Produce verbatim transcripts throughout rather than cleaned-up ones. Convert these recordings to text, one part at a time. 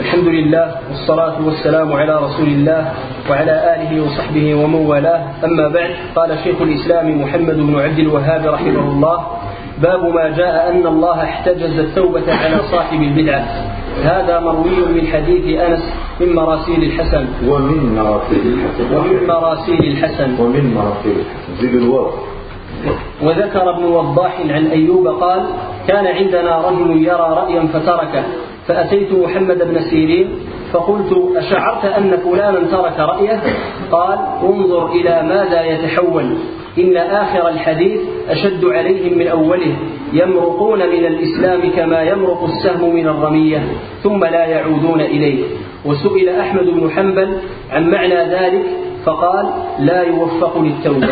الحمد لله والصلاة والسلام على رسول الله وعلى آله وصحبه ومن والاه. أما بعد، قال شيخ الإسلام محمد بن عبد الوهاب رحمه الله: باب ما جاء أن الله احتجز التوبة على صاحب البدعة. هذا مروي من حديث أنس من مراسيل الحسن ومن مراسيل الحسن ومن مراسيل الحسن ومن مراسيل الحسن زيد الواو. وذكر ابن وضاح عن أيوب قال: كان عندنا رجل يرى رأيا فتركه، فأتيت محمد بن سيرين فقلت: أشعرت أن فلانا ترك رأيه؟ قال: انظر إلى ماذا يتحول، إن آخر الحديث أشد عليهم من أوله، يمرقون من الإسلام كما يمرق السهم من الرمية ثم لا يعودون إليه. وسئل أحمد بن حنبل عن معنى ذلك فقال: لا يوفق للتوبة.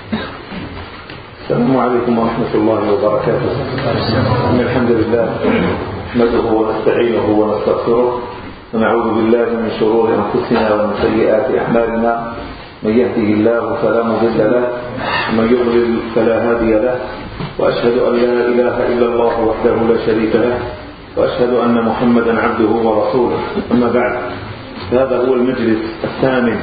السلام عليكم ورحمة الله وبركاته. إن الحمد لله نحمده ونستعينه ونستغفره ونعوذ بالله من شرور أنفسنا ومن سيئات أعمالنا، من يهده الله فلا مضل له ومن يضلل فلا هادي له، وأشهد أن لا إله إلا الله وحده لا شريك له، وأشهد أن محمدا عبده ورسوله. أما بعد، هذا هو المجلس الثامن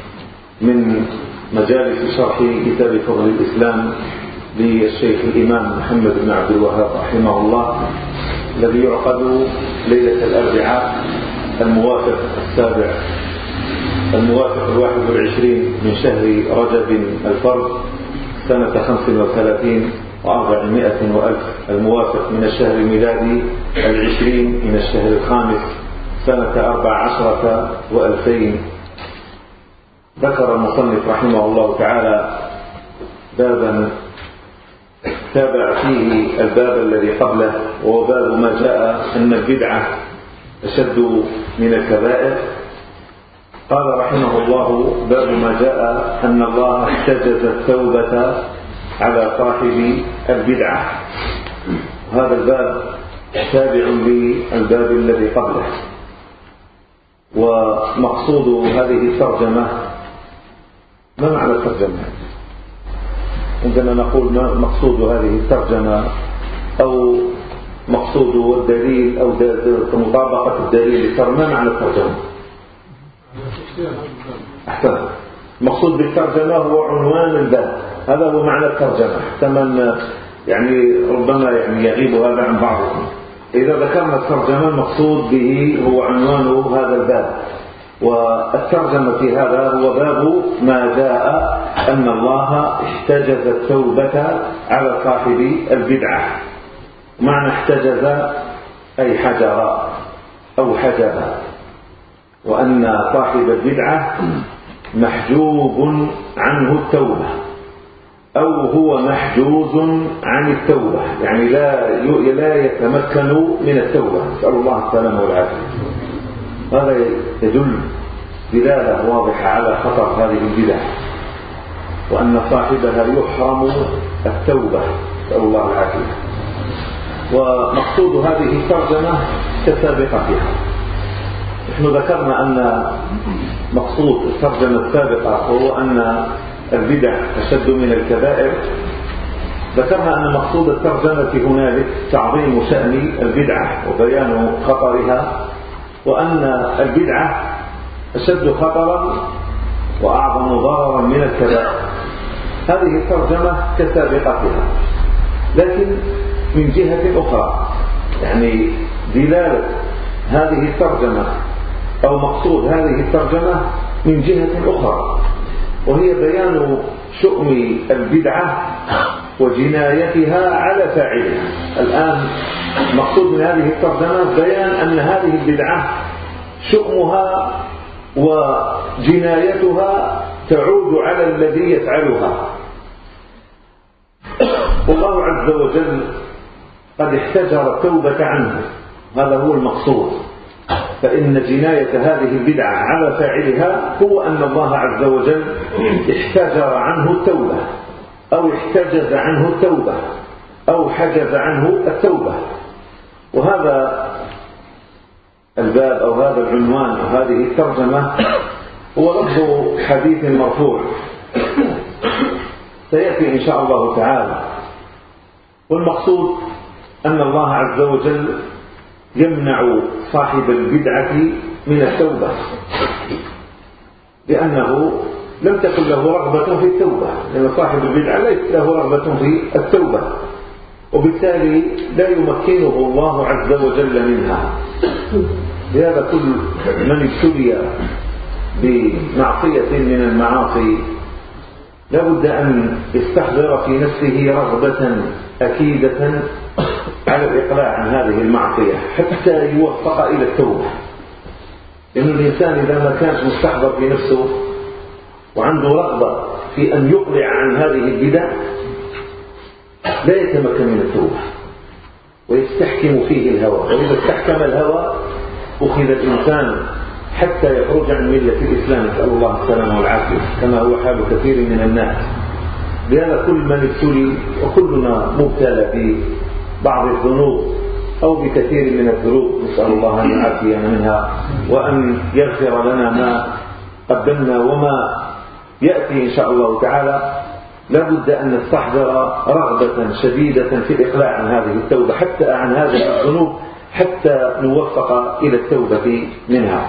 من مجالس شرح كتاب فضل الإسلام للشيخ الإمام محمد بن عبد الوهاب رحمه الله، الذي يعقد ليلة الأربعاء الموافق السابع الموافق الواحد والعشرين من شهر رجب الفرد سنة خمس وثلاثين وأربعمائة وألف، الموافق من الشهر الميلادي العشرين من الشهر الخامس سنة أربع عشرة وألفين. ذكر المصنف رحمه الله تعالى بابا تابع فيه الباب الذي قبله، وهو باب ما جاء أن البدعة أشد من الكبائر. قال رحمه الله: باب ما جاء أن الله احتجز التوبة على صاحب البدعة. هذا الباب تابع للباب الذي قبله. ومقصود هذه الترجمة، ما معنى الترجمة؟ عندما نقول ما مقصود هذه الترجمة أو مقصود الدليل أو مطابقة الدليل للترجمة، ما معنى الترجمة؟ أحسن. المقصود بالترجمة هو عنوان الباب، هذا هو معنى الترجمة. ثمن يعني ربما يعني يغيب هذا عن بعضكم. إذا ذكرنا الترجمة المقصود به هو عنوان هذا الباب، والترجمة في هذا هو باب ما جاء أن الله احتجز التوبة على صاحب البدعة. معنى احتجز أي حجر أو حجب، وأن صاحب البدعة محجوب عنه التوبة أو هو محجوز عن التوبة، يعني لا لا يتمكن من التوبة، نسأل الله السلامة والعافية. هذا يدل دلالة واضحة على خطر هذه البدع، وأن صاحبها يحرم التوبة، نسأل الله العافية. ومقصود هذه الترجمة كسابقتها. نحن ذكرنا أن مقصود الترجمة السابقة هو أن البدع أشد من الكبائر. ذكرنا أن مقصود الترجمة هنالك تعظيم شأن البدعة وبيان خطرها، وأن البدعة أشد خطرا وأعظم ضررا من الكبائر. هذه الترجمة كسابقتها، لكن من جهة أخرى، يعني دلالة هذه الترجمة أو مقصود هذه الترجمة من جهة أخرى، وهي بيان شؤم البدعة وجنايتها على فاعلها. الآن مقصود من هذه الترجمة بيان أن هذه البدعة شؤمها وجنايتها تعود على الذي يفعلها. والله عز وجل قد احتجر التوبة عنه، هذا هو المقصود. فإن جناية هذه البدعة على فاعلها هو أن الله عز وجل احتجر عنه التوبة أو احتجز عنه التوبة أو حجز عنه التوبة. وهذا الباب أو هذا العنوان أو هذه الترجمة هو لفظ حديث مرفوع سيأتي إن شاء الله تعالى. والمقصود أن الله عز وجل يمنع صاحب البدعة من التوبة، لأنه لم تكن له رغبة في التوبة، لأن صاحب البدعة ليس له رغبة في التوبة، وبالتالي لا يمكنه الله عز وجل منها. لهذا كل من ابتلي بمعصية من المعاصي لا بد أن يستحضر في نفسه رغبة أكيدة على الإقلاع عن هذه المعصية حتى يوفق إلى التوبة. لأن الإنسان إذا ما كانش مستحضر في نفسه وعنده رغبة في أن يقلع عن هذه البدع لا يتمكن من التوبة، ويستحكم فيه الهوى، وإذا استحكم الهوى أخذ الإنسان حتى يخرج عن ملة الإسلام، نسأل الله السلامة والعافية، كما هو حال كثير من الناس. لهذا كل من ابتلي، وكلنا مبتلى ببعض الذنوب أو بكثير من الذنوب، نسأل الله أن يعافينا منها وأن يغفر لنا ما قدمنا وما يأتي إن شاء الله تعالى. لا بد أن نستحضر رغبة شديدة في الإقلاع عن هذه التوبة، حتى عن هذه الذنوب، حتى نوفق إلى التوبة منها.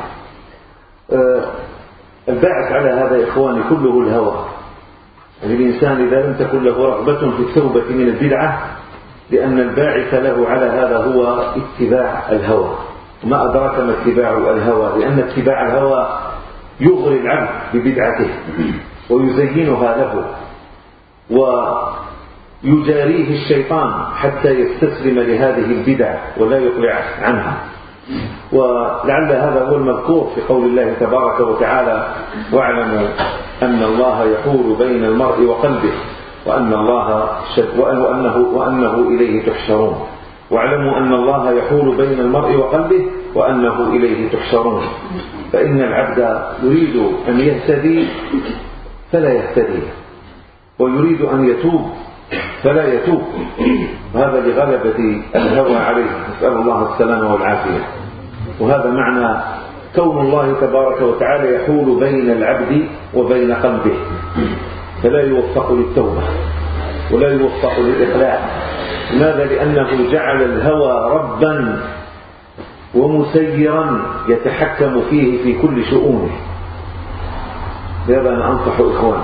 الباعث على هذا يا إخواني كله الهوى. يعني الإنسان إذا لم تكن له رغبة في التوبة من البدعة، لأن الباعث له على هذا هو اتباع الهوى. وما أدراك ما اتباع الهوى، لأن اتباع الهوى يغري العبد ببدعته ويزينها له ويجاريه الشيطان حتى يستسلم لهذه البدع ولا يقلع عنها. ولعل هذا هو المذكور في قول الله تبارك وتعالى: واعلموا أن الله يحول بين المرء وقلبه وأن الله شد وأنه, وأنه إليه تحشرون. واعلموا أن الله يحول بين المرء وقلبه وأنه إليه تحشرون. فإن العبد يريد أن يهتدي فلا يهتدي، ويريد أن يتوب فلا يتوب، وهذا لغلبة الهوى عليه، نسأل الله السلامة والعافية. وهذا معنى كون الله تبارك وتعالى يحول بين العبد وبين قلبه، فلا يوفق للتوبة ولا يوفق للإقلاع. لماذا؟ لأنه جعل الهوى ربا ومسيرا يتحكم فيه في كل شؤونه. لهذا أنا أنصح إخواني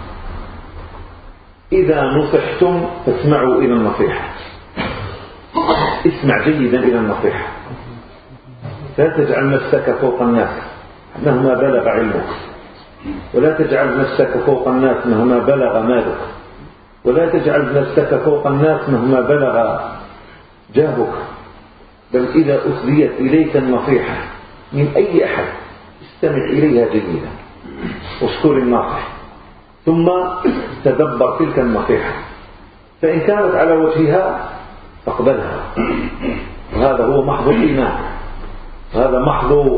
إذا نصحتم فاسمعوا إلى النصيحة، اسمع جيدا إلى النصيحة، لا تجعل نفسك فوق الناس مهما بلغ علمك، ولا تجعل نفسك فوق الناس مهما بلغ مالك، ولا تجعل نفسك فوق الناس مهما بلغ جاهك، بل إذا أسديت إليك النصيحة من أي أحد استمع إليها جيدا واشكر الناصح، ثم تدبر تلك النصيحة، فإن كانت على وجهها فاقبلها. وهذا هو محض الإيمان، وهذا محض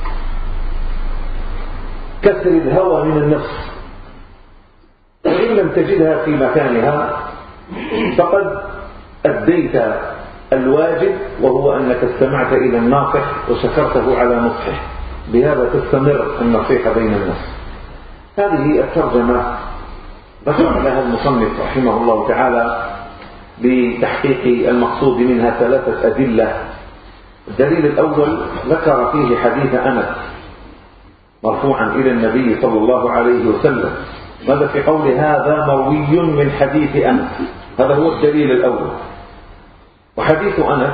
كسر الهوى من النفس. وإن لم تجدها في مكانها فقد أديت الواجب، وهو أنك استمعت إلى الناصح وشكرته على نصحه، بهذا تستمر النصيحة بين الناس. هذه الترجمة ذكر لها المصنف رحمه الله تعالى بتحقيق المقصود منها ثلاثة أدلة. الدليل الأول ذكر فيه حديث أنس مرفوعا إلى النبي صلى الله عليه وسلم. ماذا في قول هذا مروي من حديث أنس؟ هذا هو الدليل الأول. وحديث أنس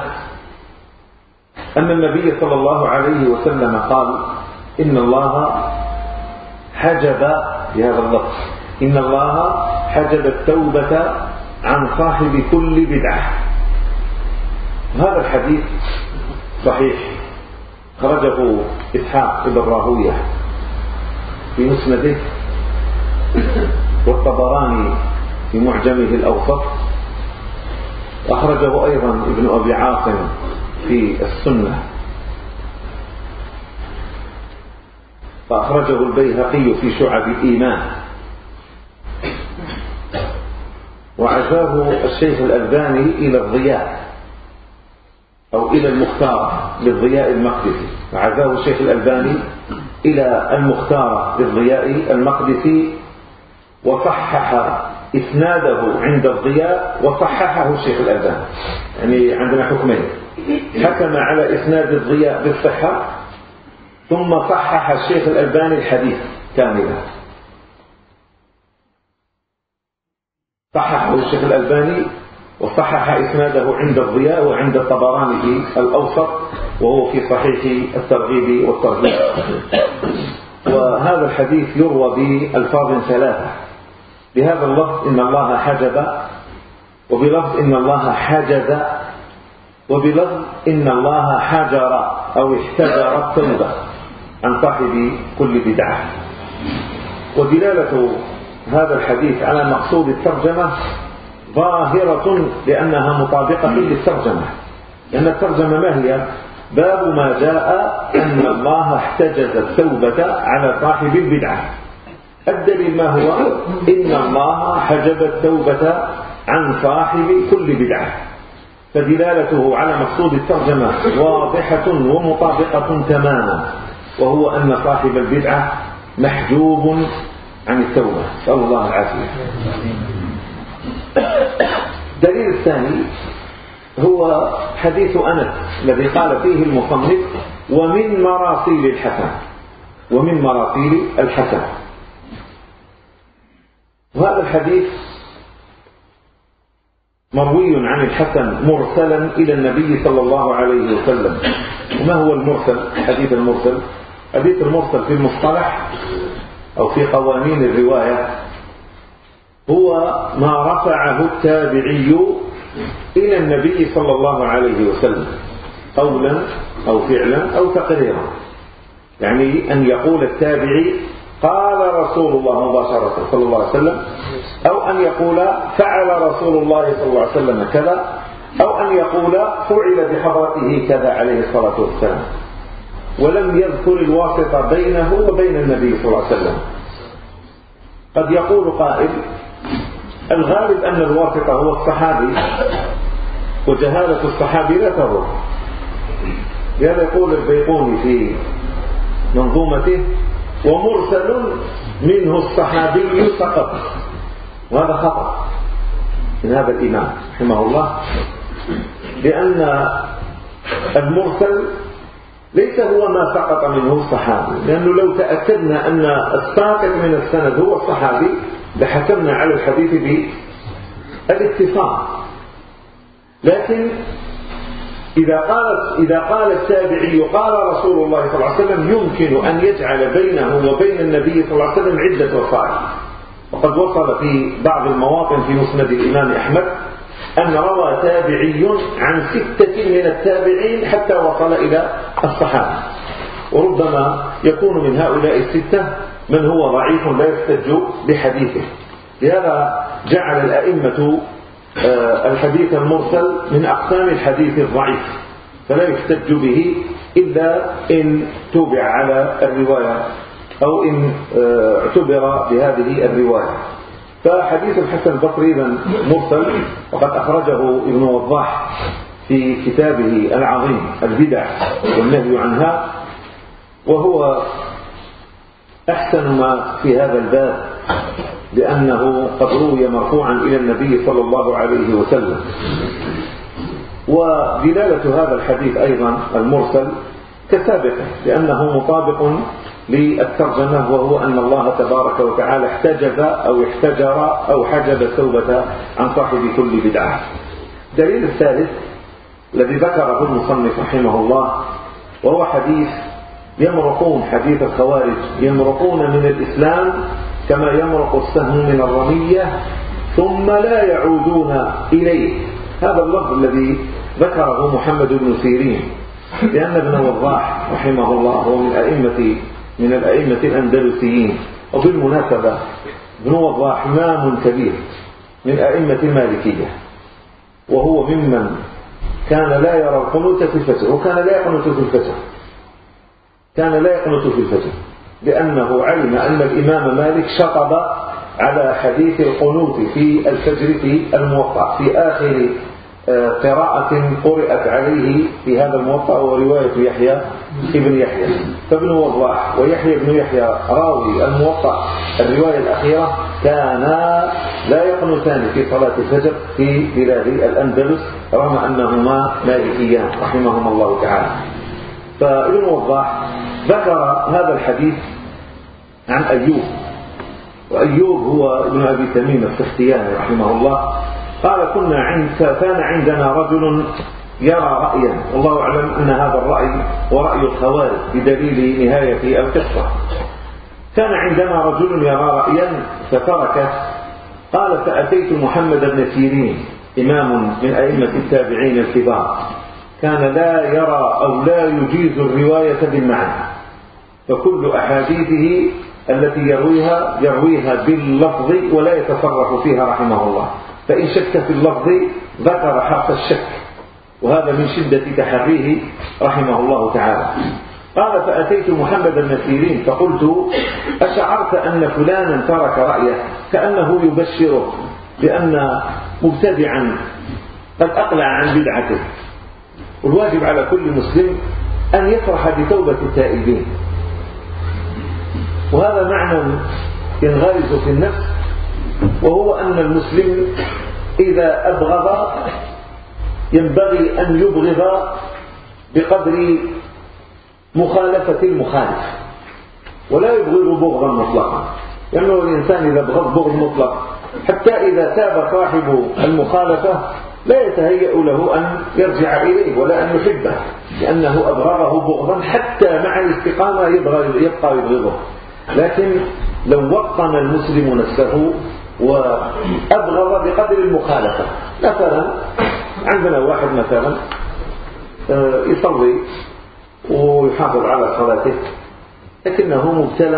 أن النبي صلى الله عليه وسلم قال: إن الله حجب، بهذا اللفظ، إن الله حجب التوبة عن صاحب كل بدعة. هذا الحديث صحيح، خرجه إسحاق بن راهويه في مسنده، والطبراني في معجمه الأوسط، أخرجه أيضا ابن أبي عاصم في السنة، فأخرجه البيهقي في شعب الإيمان، وعزاه الشيخ الألباني إلى الضياء أو إلى المختار للضياء المقدسي، وعزاه الشيخ الألباني إلى المختار للضياء المقدسي، وصحح إسناده عند الضياء وصححه الشيخ الألباني. يعني عندنا حكمين: حكم على إسناد الضياء بالصحة، ثم صحح الشيخ الألباني الحديث كاملا. صححه الشيخ الألباني وصحح إسناده عند الضياء وعند الطبراني في الأوسط، وهو في صحيح الترغيب والترهيب. وهذا الحديث يروى بألفاظ ثلاثة: بهذا اللفظ إن الله حجب، وبلفظ إن الله حجز، وبلفظ إن الله حجر أو احتجر التوبة عن صاحب كل بدعة. ودلالة هذا الحديث على مقصود الترجمة ظاهرة لأنها مطابقة للترجمة، لأن الترجمة ما هي؟ باب ما جاء أن الله احتجز التوبة على صاحب البدعة. الدليل ما هو؟ إن الله حجب التوبة عن صاحب كل بدعة. فدلالته على مقصود الترجمة واضحة ومطابقة تماما، وهو أن صاحب البدعة محجوب عن التوبة، نسأل الله العافية. الدليل الثاني هو حديث أنس الذي قال فيه المصنف: ومن مراسيل الحسن، ومن مراسيل الحسن. وهذا الحديث مروي عن الحسن مرسلا إلى النبي صلى الله عليه وسلم. وما هو المرسل؟ حديث المرسل حديث المرسل في المصطلح أو في قوانين الرواية هو ما رفعه التابعي إلى النبي صلى الله عليه وسلم قولا أو فعلا أو تقريرا. يعني أن يقول التابعي قال رسول الله مباشرة صلى الله عليه وسلم، أو أن يقول فعل رسول الله صلى الله عليه وسلم كذا، أو أن يقول فعل بحضرته كذا عليه الصلاة والسلام، ولم يذكر الواسطة بينه وبين النبي صلى الله عليه وسلم. قد يقول قائل: الغالب أن الواسطة هو الصحابي، وجهالة الصحابي لا تضر. لهذا يقول البيقوني في منظومته: ومرسل منه الصحابي سقط. وهذا خطأ من هذا الإمام رحمه الله، لأن المرسل ليس هو ما سقط منه الصحابي، لأنه لو تأكدنا أن الساقط من السند هو الصحابي لحكمنا على الحديث بالاتصال. لكن إذا قال إذا قال التابعي قال رسول الله صلى الله عليه وسلم، يمكن أن يجعل بينه وبين النبي صلى الله عليه وسلم عدة وسائل. وقد وصل في بعض المواطن في مسند الإمام أحمد أن روى تابعي عن ستة من التابعين حتى وصل إلى الصحابة، وربما يكون من هؤلاء الستة من هو ضعيف لا يحتج بحديثه. لهذا جعل الأئمة الحديث المرسل من أقسام الحديث الضعيف، فلا يحتج به إلا إن تبع على الرواية أو إن اعتبر بهذه الرواية. فحديث الحسن البصري إذن مرسل، وقد أخرجه ابن وضاح في كتابه العظيم البدع والنهي عنها، وهو أحسن ما في هذا الباب، لأنه قد روي مرفوعا إلى النبي صلى الله عليه وسلم. ودلالة هذا الحديث أيضا المرسل كسابقه، لأنه مطابق للترجمة، وهو أن الله تبارك وتعالى احتجب أو احتجر أو حجب التوبة عن صاحب كل بدعة. دليل الثالث الذي ذكره المصنف رحمه الله، وهو حديث يمرقون حديث الخوارج، يمرقون من الإسلام كما يمرق السهم من الرمية ثم لا يعودون إليه. هذا اللفظ الذي ذكره محمد بن سيرين، لأن ابن وضاح رحمه الله هو من أئمة من الأئمة الأندلسيين. وبالمناسبة ابن وضاح إمام كبير من أئمة المالكية، وهو ممن كان لا يرى القنوت في الفجر، وكان لا يقنط في الفجر كان لا يقنط في الفجر لأنه علم أن الإمام مالك شطب على حديث القنوت في الفجر في الموطأ في آخر قراءة قرأت عليه في هذا الموطأ، ورواية يحيى ابن يحيى، فابن وضاح ويحيى بن يحيى راوي الموطأ الرواية الأخيرة كانا لا يقنتان في صلاة الفجر في بلاد الأندلس رغم أنهما مالكيان رحمهما الله تعالى. فابن وضاح ذكر هذا الحديث عن أيوب، وأيوب هو ابن أبي تميم السختياني رحمه الله، قال كنا عند كان عندنا رجل يرى رأيا، والله أعلم أن هذا الرأي ورأي الخوارج بدليل نهاية القصة. كان عندنا رجل يرى رأيا فتركه. قال فأتيت محمد بن سيرين إمام من أئمة التابعين الكبار، كان لا يرى أو لا يجيز الرواية بالمعنى، فكل أحاديثه التي يرويها يرويها باللفظ ولا يتصرف فيها رحمه الله، فإن شك في اللفظ ذكر حرف الشك، وهذا من شدة تحريه رحمه الله تعالى. قال فأتيت محمد بن سيرين فقلت أشعرت أن فلانا ترك رأيه، كأنه يبشره بأن مبتدعا قد أقلع عن بدعته. والواجب على كل مسلم أن يفرح بتوبة التائبين، وهذا معنى ينغرس في النفس، وهو أن المسلم إذا أبغض ينبغي أن يبغض بقدر مخالفة المخالف، ولا يبغض بغضا مطلقا، لأنه الإنسان إذا بغض بغض مطلق حتى إذا تاب صاحب المخالفة لا يتهيأ له أن يرجع إليه ولا أن يحبه، لأنه أبغضه بغضا حتى مع الاستقامة يبقى يبغضه. لكن لو وطن المسلم نفسه وأبغض بقدر المخالفة، مثلا عندنا واحد مثلا يصلي ويحافظ على صلاته لكنه مبتلى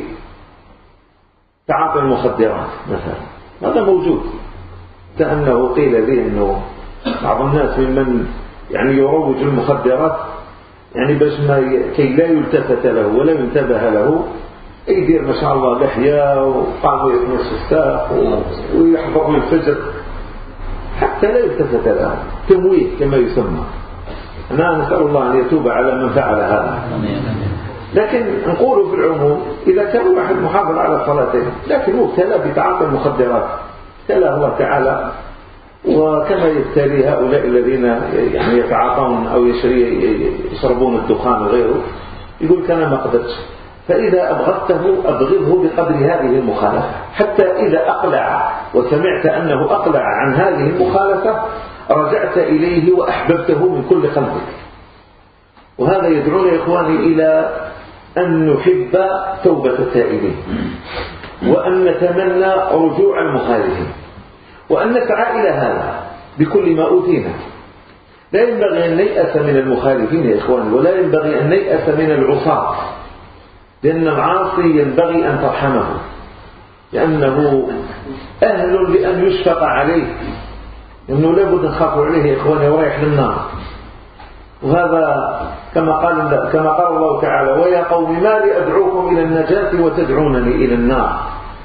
بتعاطي المخدرات مثلا، هذا موجود. كأنه قيل لي أنه بعض الناس ممن يعني يروج المخدرات يعني باش ما كي لا يلتفت له ولا ينتبه له، يدير ما شاء الله لحية وقام يتمس الساق ويحضر الفجر حتى لا يلتفت له، تمويه كما يسمى. أنا نسأل الله أن يتوب على من فعل هذا. لكن نقول في العموم إذا كان واحد محافظ على صلاته لكن مبتلى بتعاطي المخدرات ابتلاه الله تعالى، وكما يبتلي هؤلاء الذين يعني يتعاطون أو يشربون الدخان وغيره، يقول كان ما قدرتش. فإذا أبغضته أبغضه بقدر هذه المخالفة، حتى إذا أقلع وسمعت أنه أقلع عن هذه المخالفة رجعت إليه وأحببته من كل قلبك. وهذا يدعونا يا إخواني إلى أن نحب توبة التائبين، وأن نتمنى رجوع المخالفين، وأن نسعى إلى هذا بكل ما أوتينا. لا ينبغي أن نيأس من المخالفين يا إخواني، ولا ينبغي أن نيأس من العصاة، لأن العاصي ينبغي أن ترحمه، لأنه أهل لأن يشفق عليه، لأنه لابد نخاف عليه يا إخواني ورايح للنار. وهذا كما قال كما قال الله تعالى ويا قوم ما لي أدعوكم إلى النجاة وتدعونني إلى النار.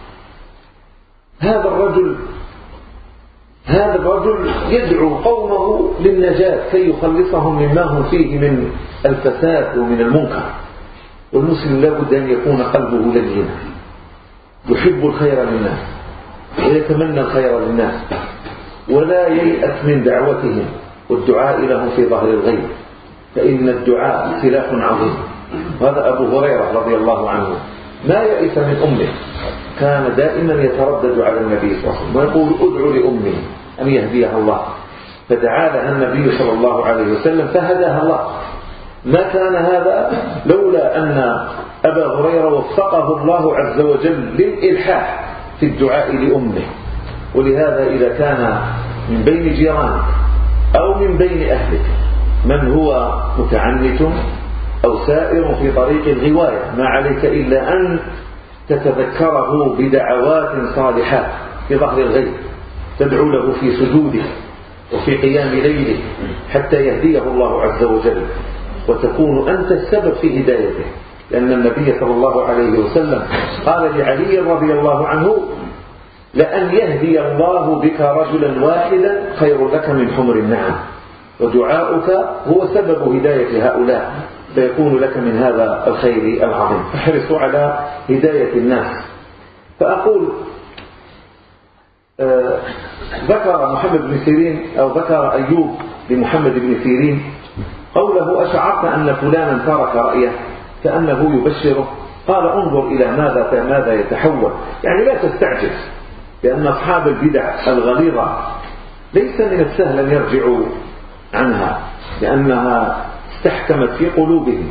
هذا الرجل هذا الرجل يدعو قومه للنجاة كي يخلصهم مما هم فيه من الفساد ومن المنكر. والمسلم لابد أن يكون قلبه لينا، يحب الخير للناس ويتمنى الخير للناس، ولا ييأس من دعوتهم والدعاء لهم في ظهر الغيب، فإن الدعاء سلاح عظيم. هذا أبو هريرة رضي الله عنه ما يئس من أمه، كان دائما يتردد على النبي صلى الله عليه وسلم ويقول ادعو لأمي أن يهديها الله، فدعا لها النبي صلى الله عليه وسلم فهداها الله. ما كان هذا لولا أن أبا هريرة وفقه الله عز وجل للإلحاح في الدعاء لأمه. ولهذا إذا كان من بين جيرانك أو من بين أهلك من هو متعنت أو سائر في طريق الغواية، ما عليك إلا أن تتذكره بدعوات صالحات في ظهر الغيب، تدعو له في سجوده وفي قيام ليله حتى يهديه الله عز وجل، وتكون أنت السبب في هدايته. لأن النبي صلى الله عليه وسلم قال لعلي رضي الله عنه لأن يهدي الله بك رجلا واحدا خير لك من حمر النعم، ودعاؤك هو سبب هداية هؤلاء. فيكون لك من هذا الخير العظيم. فاحرصوا على هداية الناس. فأقول آه ذكر محمد بن سيرين أو ذكر أيوب لمحمد بن سيرين قوله: أشعرت أن فلانا ترك رأيه كأنه يبشره. قال: انظر إلى ماذا ماذا يتحول. يعني لا تستعجل، لأن أصحاب البدع الغليظة ليس من السهل أن يرجعوا عنها، لأنها استحكمت في قلوبهم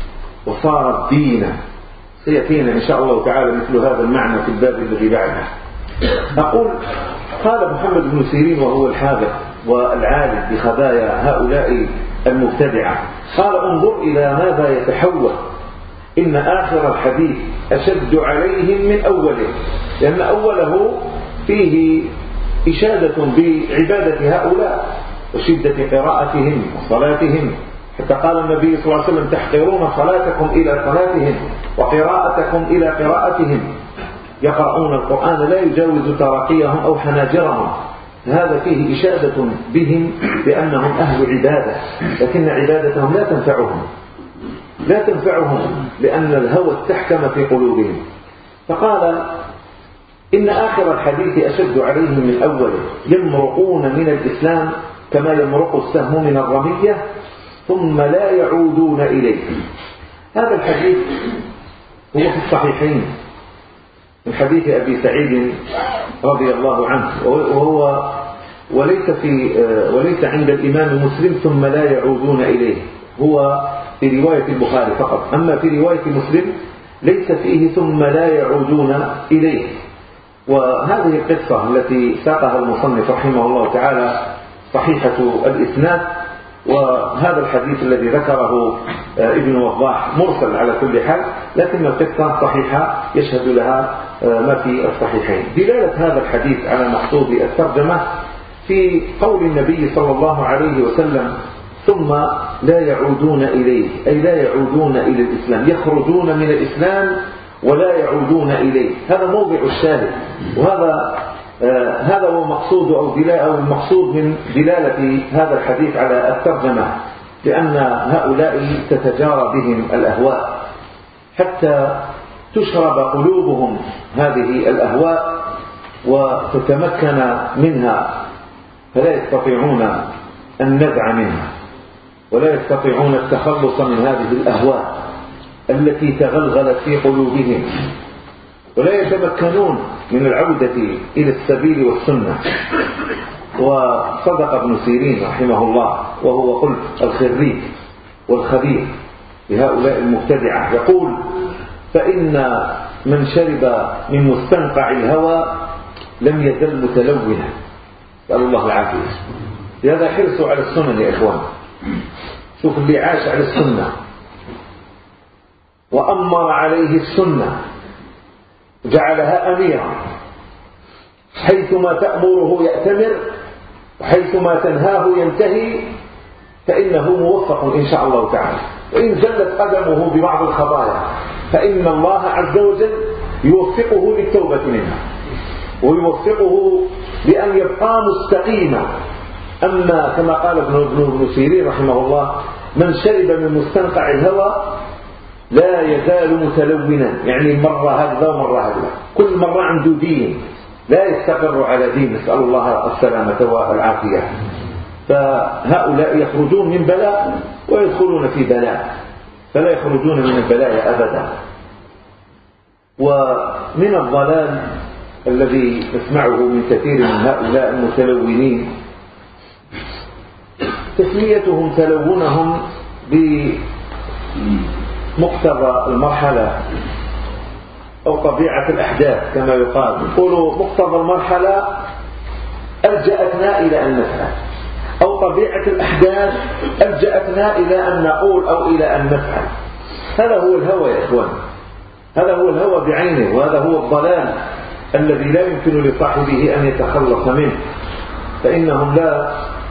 وصارت دينا. سيأتينا إن شاء الله تعالى مثل هذا المعنى في الباب الذي بعده. أقول: قال محمد بن سيرين وهو الحاذق والعالم بخبايا هؤلاء المبتدعة، قال: انظر إلى ماذا يتحول، إن آخر الحديث أشد عليهم من أوله، لأن أوله فيه إشادة بعبادة هؤلاء وشدة قراءتهم وصلاتهم، حتى قال النبي صلى الله عليه وسلم: تحقرون صلاتكم إلى صلاتهم وقراءتكم إلى قراءتهم، يقرؤون القرآن لا يجاوز تراقيهم أو حناجرهم. هذا فيه إشادة بهم بأنهم أهل عبادة، لكن عبادتهم لا تنفعهم لا تنفعهم لأن الهوى استحكم في قلوبهم. فقال: إن آخر الحديث أشد عليهم من أوله، يمرقون من الإسلام كما يمرق السهم من الرمية ثم لا يعودون إليه. هذا الحديث هو في الصحيحين من حديث أبي سعيد رضي الله عنه، وهو وليس في وليس عند الإمام مسلم ثم لا يعودون إليه، هو في رواية البخاري فقط. أما في رواية مسلم ليس فيه ثم لا يعودون إليه. وهذه القصة التي ساقها المصنف رحمه الله تعالى صحيحة الإسناد، وهذا الحديث الذي ذكره ابن وضاح مرسل على كل حال، لكن القصة صحيحة يشهد لها ما في الصحيحين. دلالة هذا الحديث على مقصود الترجمة في قول النبي صلى الله عليه وسلم: ثم لا يعودون إليه، أي لا يعودون إلى الإسلام، يخرجون من الإسلام ولا يعودون إليه. هذا موضع الشاهد، وهذا آه هذا هو مقصود أو, أو المقصود من دلالة هذا الحديث على الترجمة، لأن هؤلاء تتجارى بهم الأهواء حتى تشرب قلوبهم هذه الأهواء وتتمكن منها، فلا يستطيعون النزع منها ولا يستطيعون التخلص من هذه الأهواء التي تغلغلت في قلوبهم، ولا يتمكنون من العودة إلى السبيل والسنة. وصدق ابن سيرين رحمه الله وهو قلت الخريج والخبير لهؤلاء المبتدعة، يقول: فإن من شرب من مستنقع الهوى لم يزل متلونا. نسأل الله العافية. لهذا حرصوا على السنن يا إخوان. شوف اللي عاش على السنة وأمر عليه السنة جعلها أميرا، حيثما تأمره يأتمر وحيثما تنهاه ينتهي، فإنه موفق إن شاء الله تعالى. وإن زلت قدمه ببعض الخطايا فإن الله عز وجل يوفقه للتوبة منها ويوفقه لأن يبقى مستقيما. أما كما قال ابن سيرين رحمه الله: من شرب من مستنقع الهوى لا يزال متلونا، يعني مرة هكذا ومرة هكذا، كل مرة عنده دين لا يستقر على دين، نسأل الله السلامة والعافية. فهؤلاء يخرجون من بلاء ويدخلون في بلاء، فلا يخرجون من البلاء أبدا. ومن الضلال الذي نسمعه من كثير من هؤلاء المتلونين تسميتهم تلونهم بمقتضى المرحلة أو طبيعة الأحداث كما يقال. يقولوا مقتضى المرحلة ألجأتنا إلى أن نفعل، أو طبيعة الأحداث ألجأتنا إلى أن نقول أو إلى أن نفعل. هذا هو الهوى يا إخوان، هذا هو الهوى بعينه، وهذا هو الضلال الذي لا يمكن لصاحبه أن يتخلص منه. فإنهم لا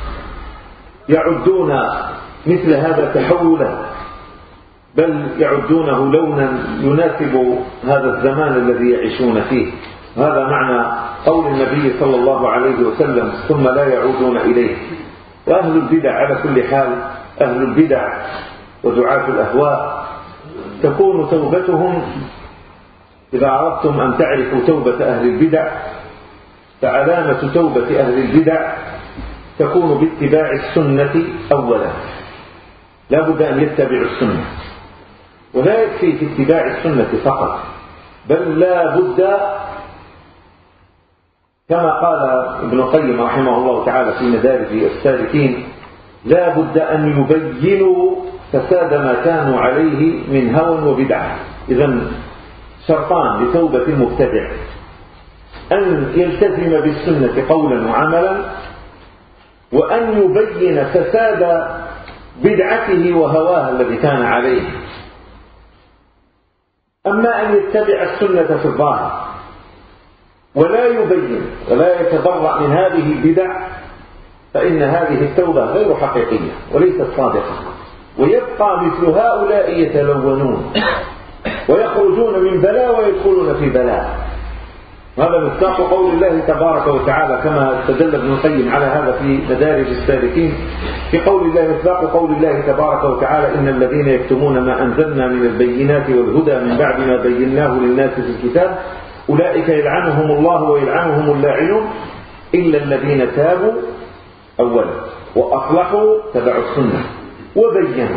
يعدون مثل هذا تحولا، بل يعدونه لونا يناسب هذا الزمان الذي يعيشون فيه. هذا معنى قول النبي صلى الله عليه وسلم: ثم لا يعودون إليه. وأهل البدع على كل حال، أهل البدع ودعاة الأهواء تكون توبتهم، إذا أردتم أن تعرفوا توبة أهل البدع فعلامة توبة أهل البدع تكون باتباع السنة أولا، لا بد أن يتبعوا السنة، ولا يكفي في اتباع السنة فقط، بل لا بد كما قال ابن القيم رحمه الله تعالى في مدارج السالكين لا بد أن يبينوا فساد ما كانوا عليه من هوى وبدعة. إذن شرطان لتوبة المبتدع: أن يلتزم بالسنة قولا وعملا، وأن يبين فساد بدعته وهواه الذي كان عليه. أما أن يتبع السنة في الظاهر ولا يبين ولا يتبرأ من هذه البدع فإن هذه التوبة غير حقيقية وليست صادقة، ويبقى مثل هؤلاء يتلونون ويخرجون من بلاء ويدخلون في بلاء. هذا مصداق قول الله تبارك وتعالى كما استدل ابن القيم على هذا في مدارج السالكين في قول الله مصداق قول الله تبارك وتعالى: إن الذين يكتمون ما أنزلنا من البينات والهدى من بعد ما بيناه للناس في الكتاب أولئك يلعنهم الله ويلعنهم اللاعنون إلا الذين تابوا أولا وأصلحوا تبعوا السنة وبينوا.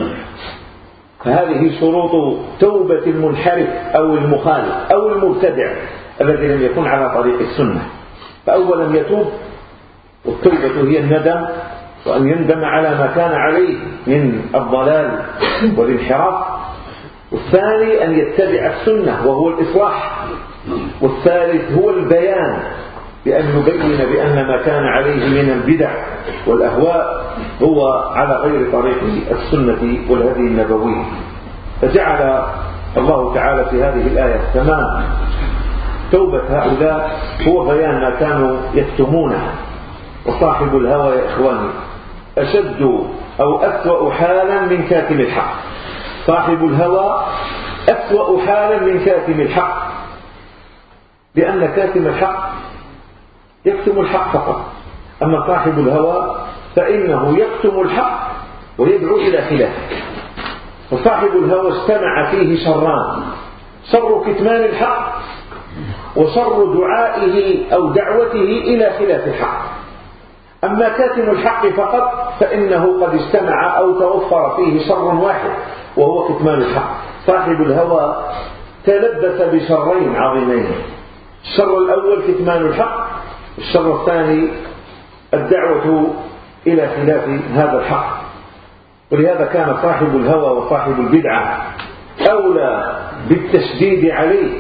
فهذه شروط توبة المنحرف أو المخالف أو المبتدع الذي لم يكن على طريق السنة. فأولا يتوب، والتوبة هي الندم، وأن يندم على ما كان عليه من الضلال والانحراف. والثاني أن يتبع السنة وهو الإصلاح. والثالث هو البيان بأن يبين بأن ما كان عليه من البدع والأهواء هو على غير طريق السنة والهدي النبوي. فجعل الله تعالى في هذه الآية تمام توبة هؤلاء هو بيان ما كانوا يكتمونه. وصاحب الهوى يا إخواني أشد أو أسوأ حالا من كاتم الحق. صاحب الهوى أسوأ حالا من كاتم الحق، لأن كاتم الحق يكتم الحق فقط، أما صاحب الهوى فإنه يكتم الحق ويدعو إلى خلافه. فصاحب الهوى اجتمع فيه شران: شر كتمان الحق وشر دعائه أو دعوته إلى خلاف الحق. أما كاتم الحق فقط فإنه قد اجتمع أو توفر فيه شر واحد وهو كتمان الحق. صاحب الهوى تلبس بشرين عظيمين: الشر الأول كتمان الحق، الشر الثاني الدعوة إلى خلاف هذا الحق. ولهذا كان صاحب الهوى وصاحب البدعة أولى بالتشديد عليه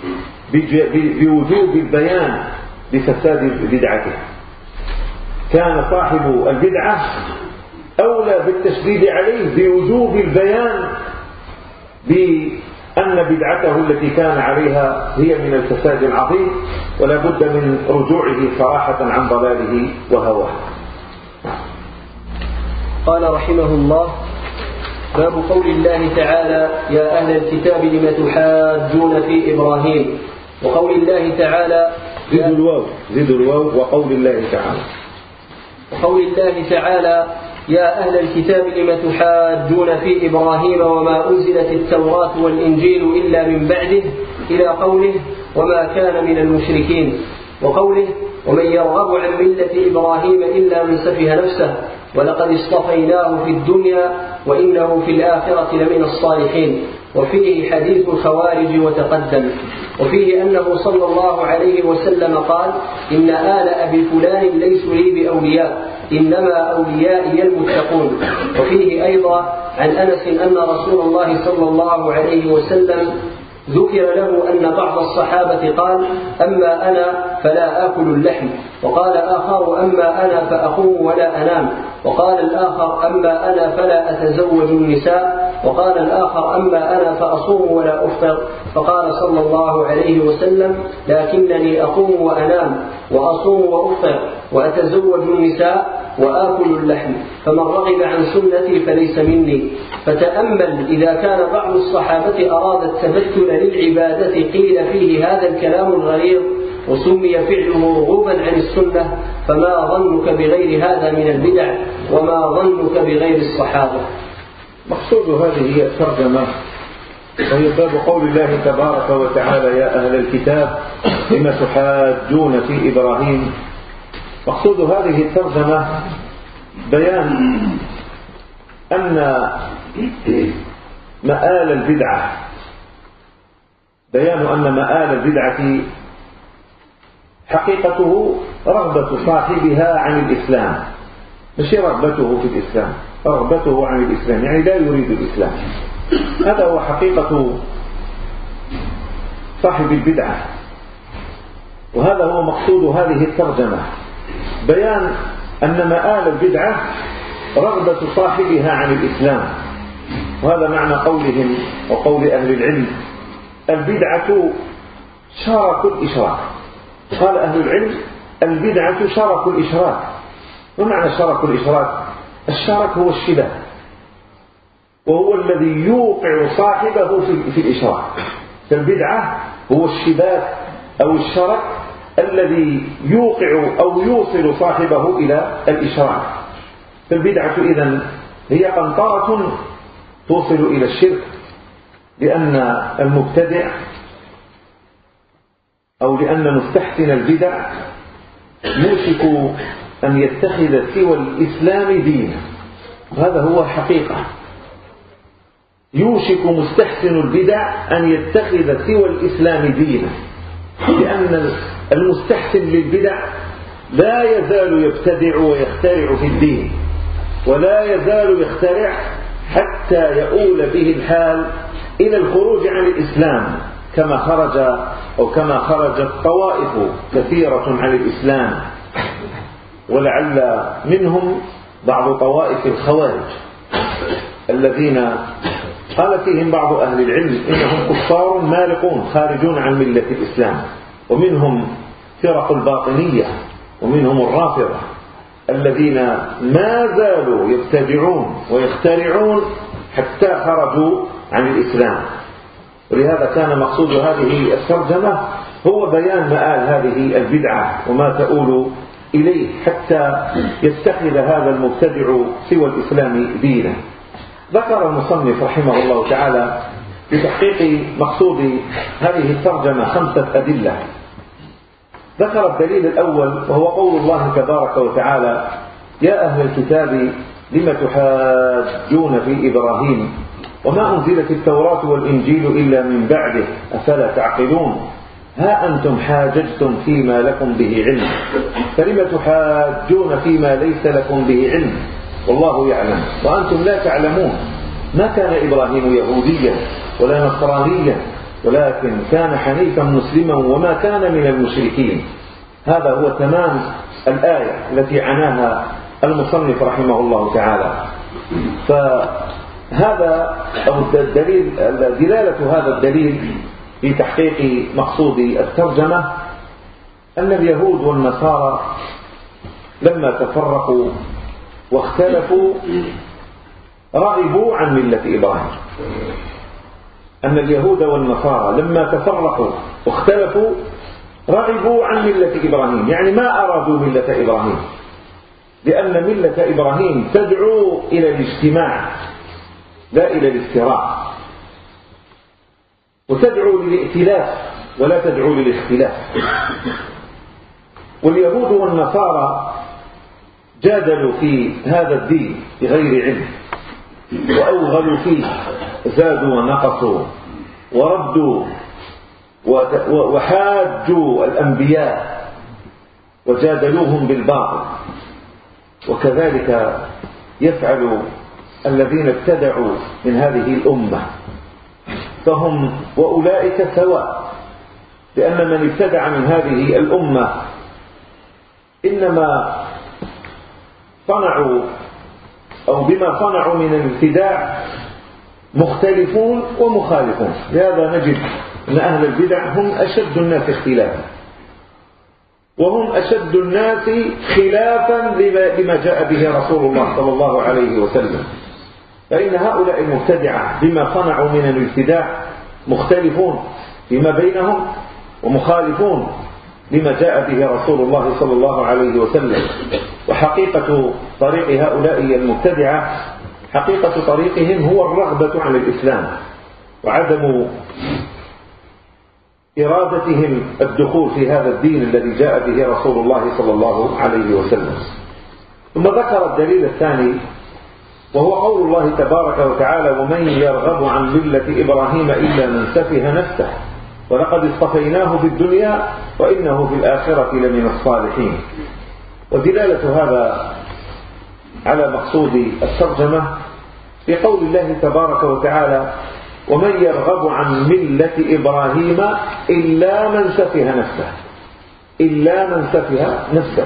بوجوب البيان بفساد بدعته. كان صاحب البدعة أولى بالتشديد عليه بوجوب البيان بأن بدعته التي كان عليها هي من الفساد العظيم، ولا بد من رجوعه صراحة عن ضلاله وهواه. قال رحمه الله: باب قول الله تعالى: يا أهل الكتاب لم تحاجون في إبراهيم. وقول الله تعالى: زدوا الواو زدوا الواو وقول الله تعالى. وقول الله تعالى: يا أهل الكتاب لم تحاجون في إبراهيم وما أنزلت التوراة والإنجيل إلا من بعده إلى قوله: وما كان من المشركين. وقوله: ومن يرغب عن ملة إبراهيم إلا من سفه نفسه ولقد اصطفيناه في الدنيا وإنه في الآخرة لمن الصالحين. وفيه حديث الخوارج وتقدم. وفيه أنه صلى الله عليه وسلم قال: إن آل أبي فلان ليسوا لي بأولياء، إنما أوليائي المتقون. وفيه أيضا عن أنس أن رسول الله صلى الله عليه وسلم ذكر له أن بعض الصحابة قال: أما أنا فلا آكل اللحم. وقال آخر: أما أنا فأقوم ولا أنام. وقال الآخر: أما أنا فلا أتزوج النساء. وقال الآخر: أما أنا فأصوم ولا أفطر. فقال صلى الله عليه وسلم: لكنني أقوم وأنام وأصوم وأفطر وأتزوج النساء وآكل اللحم، فمن رغب عن سنتي فليس مني. فتأمل إذا كان بعض الصحابة أراد التبتل للعبادة قيل فيه هذا الكلام الغليظ وسمي فعله رغوبا عن السنة، فما ظنك بغير هذا من البدع، وما ظنك بغير الصحابة. مقصود هذه هي الترجمة، وهي باب قول الله تبارك وتعالى: يا أهل الكتاب لم تحاجون في إبراهيم. مقصود هذه الترجمة بيان أن مآل البدعة بيان أن مآل البدعة حقيقته رغبة صاحبها عن الإسلام، مش رغبته في الإسلام، رغبته عن الإسلام، يعني لا يريد الإسلام. هذا هو حقيقة صاحب البدعة، وهذا هو مقصود هذه الترجمة، بيان أن مآل البدعة رغبة صاحبها عن الإسلام. وهذا معنى قولهم وقول أهل العلم: البدعة شرك الإشراك. قال أهل العلم: البدعة شرك الإشراك. ومعنى شرك الإشراك؟ الشرك هو الشبه، وهو الذي يوقع صاحبه في الإشراك. فالبدعة هو الشباك أو الشرك الذي يوقع أو يوصل صاحبه إلى الإشراك. فالبدعة إذن هي قنطرة توصل إلى الشرك، لأن المبتدع أو لأن مستحسن البدع يوشك أن يتخذ سوى الإسلام دينا. هذا هو الحقيقة، يوشك مستحسن البدع أن يتخذ سوى الإسلام دينا، لأن المستحسن للبدع لا يزال يبتدع ويخترع في الدين، ولا يزال يخترع حتى يؤول به الحال إلى الخروج عن الإسلام، كما خرج أو كما خرجت طوائف كثيرة عن الإسلام، ولعل منهم بعض طوائف الخوارج الذين قال فيهم بعض أهل العلم إنهم كفار مارقون خارجون عن ملة الإسلام. ومنهم فرق الباطنية، ومنهم الرافضة الذين ما زالوا يبتدعون ويخترعون حتى خرجوا عن الإسلام. ولهذا كان مقصود هذه الترجمة هو بيان مآل هذه البدعة وما تؤول إليه حتى يتخذ هذا المبتدع سوى الإسلام دينا. ذكر المصنف رحمه الله تعالى لتحقيق مقصود هذه الترجمة خمسة أدلة. ذكر الدليل الأول وهو قول الله تبارك وتعالى: يا أهل الكتاب لم تحاجون في إبراهيم وما أنزلت التوراة والإنجيل إلا من بعده أفلا تعقلون ها أنتم حاججتم فيما لكم به علم فلم تحاجون فيما ليس لكم به علم والله يعلم وأنتم لا تعلمون. ما كان إبراهيم يهوديا ولا نصرانيا ولكن كان حنيفا مسلما وما كان من المشركين. هذا هو تمام الآية التي عناها المصنف رحمه الله تعالى. فهذا أو الدليل دلالة هذا الدليل في تحقيق مقصود الترجمة أن اليهود والنصارى لما تفرقوا واختلفوا رغبوا عن ملة إبراهيم. أن اليهود والنصارى لما تفرقوا واختلفوا رغبوا عن ملة إبراهيم، يعني ما أرادوا ملة إبراهيم، لأن ملة إبراهيم تدعو إلى الاجتماع لا إلى الافتراق، وتدعو للائتلاف ولا تدعو للاختلاف. واليهود والنصارى جادلوا في هذا الدين بغير علم وأوغلوا فيه، زادوا ونقصوا وردوا وحاجوا الأنبياء وجادلوهم بالباطل. وكذلك يفعل الذين ابتدعوا من هذه الأمة، فهم وأولئك سواء، لأن من ابتدع من هذه الأمة إنما صنعوا أو بما صنعوا من الابتداع مختلفون ومخالفون. لهذا نجد أن أهل البدع هم أشد الناس اختلافا، وهم أشد الناس خلافا لما جاء به رسول الله صلى الله عليه وسلم. فإن هؤلاء المبتدعة بما صنعوا من الابتداع مختلفون فيما بينهم ومخالفون لما جاء به رسول الله صلى الله عليه وسلم. وحقيقة طريق هؤلاء المبتدعة حقيقة طريقهم هو الرغبة عن الإسلام وعدم إرادتهم الدخول في هذا الدين الذي جاء به رسول الله صلى الله عليه وسلم. ثم ذكر الدليل الثاني وهو قول الله تبارك وتعالى: ومن يرغب عن ملة إبراهيم إلا من سفه نفسه ولقد اصطفيناه في الدنيا وإنه في الآخرة لمن الصالحين. ودلالة هذا على مقصود الترجمة في قول الله تبارك وتعالى: ومن يرغب عن ملة إبراهيم إلا من سفه نفسه، إلا من سفه نفسه.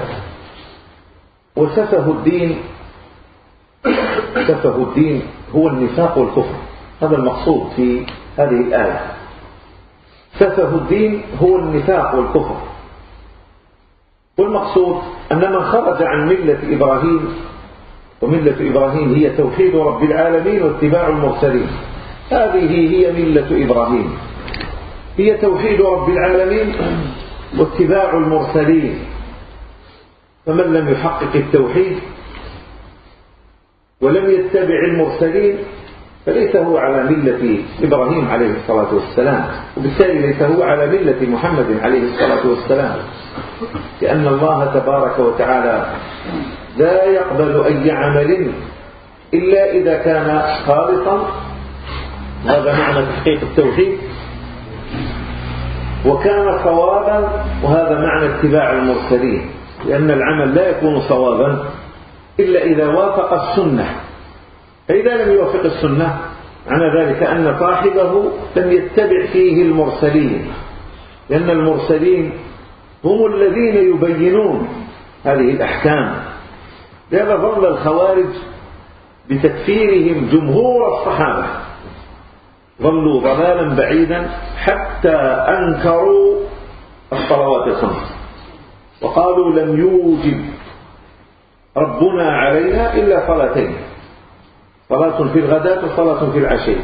وسفه الدين سفه الدين هو النفاق والكفر، هذا المقصود في هذه الآية. سفه الدين هو النفاق والكفر، والمقصود أن من خرج عن ملة إبراهيم، وملة إبراهيم هي توحيد رب العالمين واتباع المرسلين، هذه هي ملة إبراهيم، هي توحيد رب العالمين واتباع المرسلين. فمن لم يحقق التوحيد ولم يتبع المرسلين فليس هو على ملة إبراهيم عليه الصلاة والسلام، وبالتالي ليس هو على ملة محمد عليه الصلاة والسلام، لأن الله تبارك وتعالى لا يقبل أي عمل إلا إذا كان خالصا، هذا معنى تحقيق التوحيد، وكان صوابا، وهذا معنى اتباع المرسلين، لأن العمل لا يكون صوابا إلا إذا وافق السنة. فإذا لم يوافق السنة معنى ذلك أن صاحبه لم يتبع فيه المرسلين، لأن المرسلين هم الذين يبينون هذه الأحكام. لهذا ظل الخوارج بتكفيرهم جمهور الصحابة، ظلوا ضلالا بعيدا حتى أنكروا الصلوات الخمس وقالوا لم يوجب ربنا علينا إلا صلاتين، صلاة في الغداة وصلاة في العشي،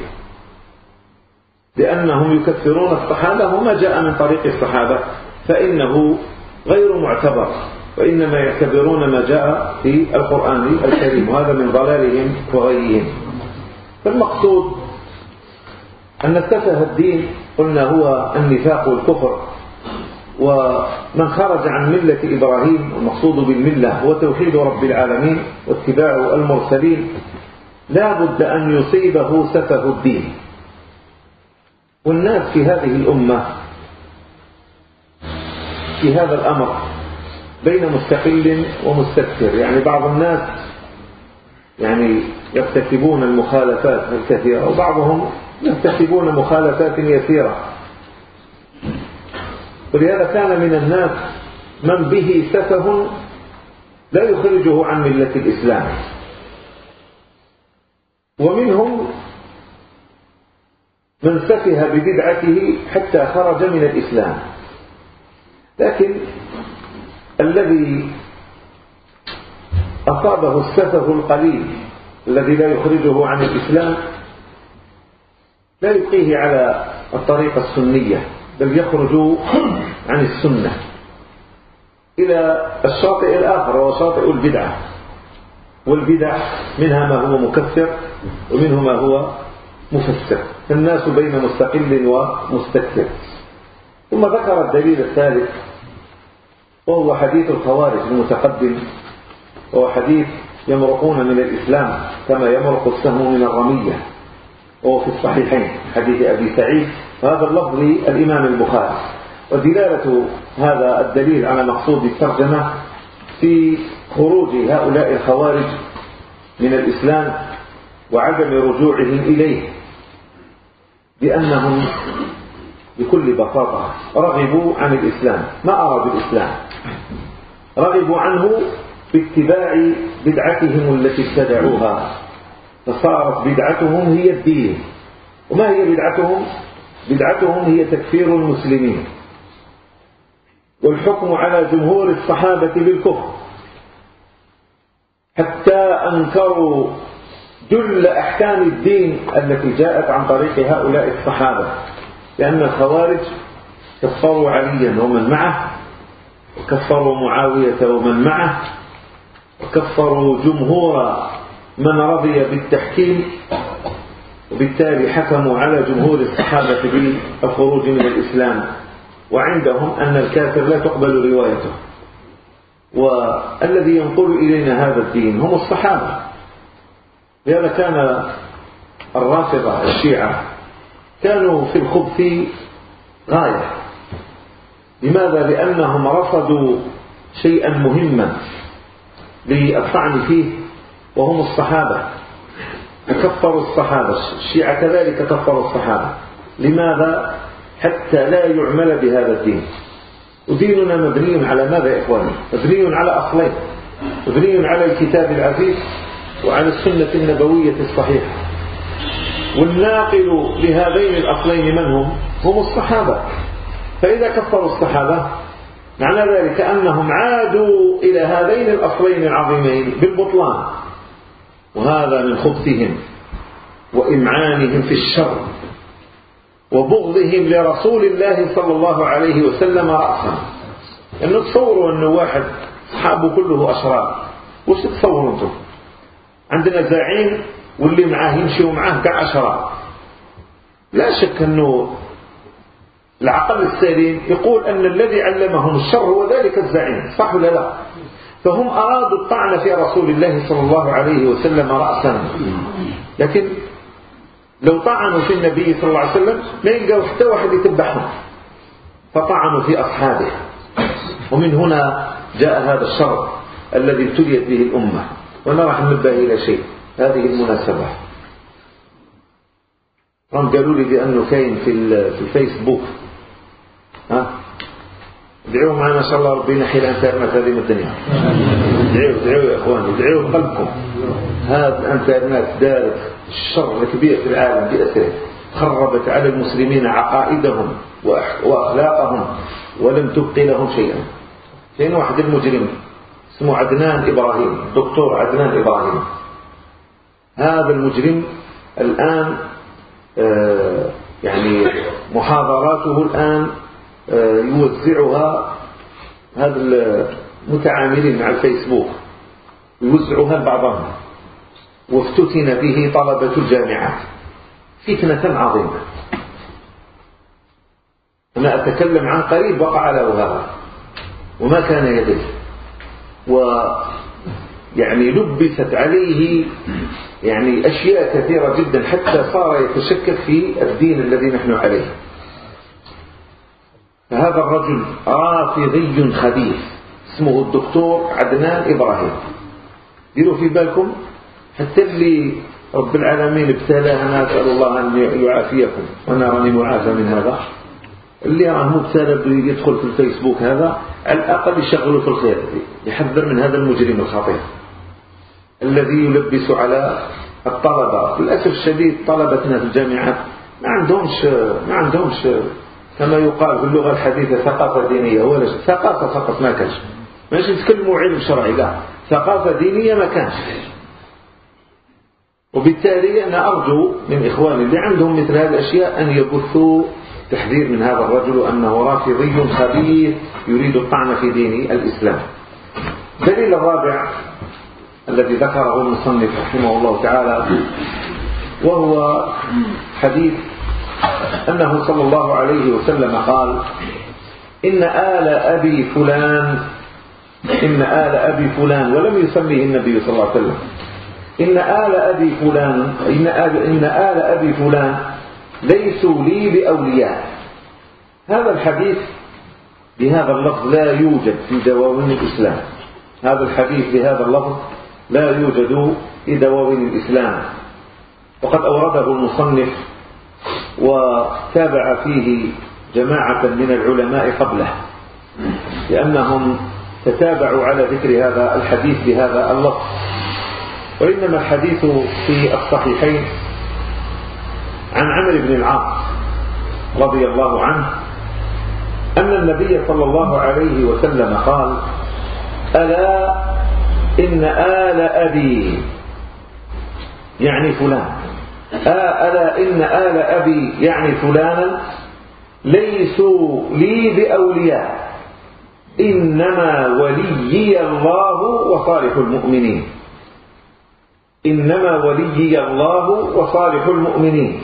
لأنهم يكفرون الصحابة وما جاء من طريق الصحابة فإنه غير معتبر، وإنما يعتبرون ما جاء في القرآن الكريم، وهذا من ضلالهم وغيهم. فالمقصود أن سفه الدين قلنا هو النفاق والكفر، ومن خرج عن ملة إبراهيم المقصود بالملة هو توحيد رب العالمين واتباع المرسلين لا بد أن يصيبه سفه الدين. والناس في هذه الأمة في هذا الأمر بين مستقل ومستكثر، يعني بعض الناس يعني يرتكبون المخالفات الكثيرة وبعضهم يرتكبون مخالفات يسيرة. ولهذا كان من الناس من به سفه لا يخرجه عن ملة الإسلام، ومنهم من سفه ببدعته حتى خرج من الإسلام. لكن الذي أصابه السفه القليل الذي لا يخرجه عن الإسلام لا يبقيه على الطريقة السنية، بل يخرج عن السنة إلى الشاطئ الآخر وهو شاطئ البدعة. والبدع منها ما هو مكفر ومنه ما هو مفسر، الناس بين مستقل ومستكثر. ثم ذكر الدليل الثالث وهو حديث الخوارج المتقدم، وهو حديث يمرقون من الإسلام كما يمرق السهم من الرمية، وهو في الصحيحين حديث أبي سعيد، وهذا اللفظ الإمام البخاري. ودلالة هذا الدليل على مقصود الترجمة في خروج هؤلاء الخوارج من الإسلام وعدم رجوعهم إليه، بأنهم بكل بساطة رغبوا عن الإسلام، ما أرادوا الإسلام، رغبوا عنه باتباع بدعتهم التي ابتدعوها، فصارت بدعتهم هي الدين. وما هي بدعتهم؟ بدعتهم هي تكفير المسلمين والحكم على جمهور الصحابة بالكفر، حتى أنكروا جل أحكام الدين التي جاءت عن طريق هؤلاء الصحابة، لأن الخوارج كفروا عليا ومن معه، وكفروا معاوية ومن معه، وكفروا جمهور من رضي بالتحكيم، وبالتالي حكموا على جمهور الصحابة بالخروج من الإسلام، وعندهم أن الكافر لا تقبل روايته. والذي ينقل إلينا هذا الدين هم الصحابة. لهذا كان الرافضة الشيعة كانوا في الخبث غاية. لماذا؟ لأنهم رفضوا شيئا مهما للطعن فيه وهم الصحابة، كفروا الصحابة. الشيعة كذلك كفروا الصحابة. لماذا؟ حتى لا يعمل بهذا الدين. وديننا مبني على ماذا يا إخواني؟ مبني على أصلين، مبني على الكتاب العزيز وعلى السنة النبوية الصحيحة. والناقل لهذين الأصلين من هم؟ هم الصحابة. فإذا كفروا الصحابة معنى ذلك أنهم عادوا إلى هذين الأصلين العظيمين بالبطلان، وهذا من خبثهم وإمعانهم في الشر وبغضهم لرسول الله صلى الله عليه وسلم رأسا. أنه تصوروا أنه واحد أصحابه كله أشرار، وش تصوروا أنتم؟ عندنا زعيم واللي معاه يمشي معاه كع أشرار. لا شك أنه العقل السليم يقول أن الذي علمهم الشر هو ذلك الزعيم، صح ولا لا؟ فهم أرادوا الطعن في رسول الله صلى الله عليه وسلم رأسا، لكن لو طعنوا في النبي صلى الله عليه وسلم ما يلقوا حتى واحد يتبعهم، فطعنوا في أصحابه. ومن هنا جاء هذا الشر الذي ابتليت به الأمة. وأنا راح ننبه إلى شيء هذه المناسبة. هم قالوا لي بأنه كاين في الفيسبوك، ها ادعوا معنا إن شاء الله ربي ينحي الانترنت هذه من الدنيا. ادعوا ادعوا يا إخواني، ادعوا بقلبكم. هذا الانترنت دارت الشر الكبير في العالم بأسره، خربت على المسلمين عقائدهم وأخلاقهم ولم تبقي لهم شيئا. كاين واحد المجرم اسمه عدنان إبراهيم، دكتور عدنان إبراهيم. هذا المجرم الآن آه يعني محاضراته الآن آه يوزعها هذا المتعاملين مع الفيسبوك، يوزعها لبعضهم، وافتتن به طلبة الجامعات فتنة عظيمة. أنا أتكلم عن قريب وقع له هذا وما كان يدري، ويعني لبست عليه يعني أشياء كثيرة جدا حتى صار يتشكك في الدين الذي نحن عليه. فهذا الرجل رافضي خبيث اسمه الدكتور عدنان إبراهيم. ديروا في بالكم، حتى اللي رب العالمين ابتلاه، أنا أسأل الله أن يعافيكم وأنا راني معافى من هذا، اللي راه مبتلى يدخل في الفيسبوك هذا على الأقل يشغله في الخير، يحذر من هذا المجرم الخطير الذي يلبس على الطلبة. للأسف الشديد طلبتنا في الجامعات ما عندهمش ما عندهمش كما يقال في اللغة الحديثة ثقافة دينية، ولا ثقافة فقط ما كانش، ماشي نتكلموا علم شرعي، لا ثقافة دينية ما كانش. وبالتالي أنا أرجو من إخواني اللي عندهم مثل هذه الأشياء أن يبثوا تحذير من هذا الرجل أنه رافضي خبيث يريد الطعن في دين الإسلام. الدليل الرابع الذي ذكره المصنف رحمه الله تعالى وهو حديث أنه صلى الله عليه وسلم قال: إن آل أبي فلان إن آل أبي فلان، ولم يسميه النبي صلى الله عليه وسلم، إن آل أبي فلان إن آل, إن آل أبي فلان ليسوا لي بأولياء. هذا الحديث بهذا اللفظ لا يوجد في دواوين الإسلام. هذا الحديث بهذا اللفظ لا يوجد في دواوين الإسلام، وقد أورده المصنف وتابع فيه جماعة من العلماء قبله، لأنهم تتابعوا على ذكر هذا الحديث بهذا اللفظ. وإنما الحديث في الصحيحين عن عمرو بن العاص رضي الله عنه أن النبي صلى الله عليه وسلم قال: ألا إن آل أبي، يعني فلان، ألا إن آل أبي يعني فلانا ليسوا لي بأولياء، إنما وليي الله وصالح المؤمنين. إنما وليي الله وصالح المؤمنين.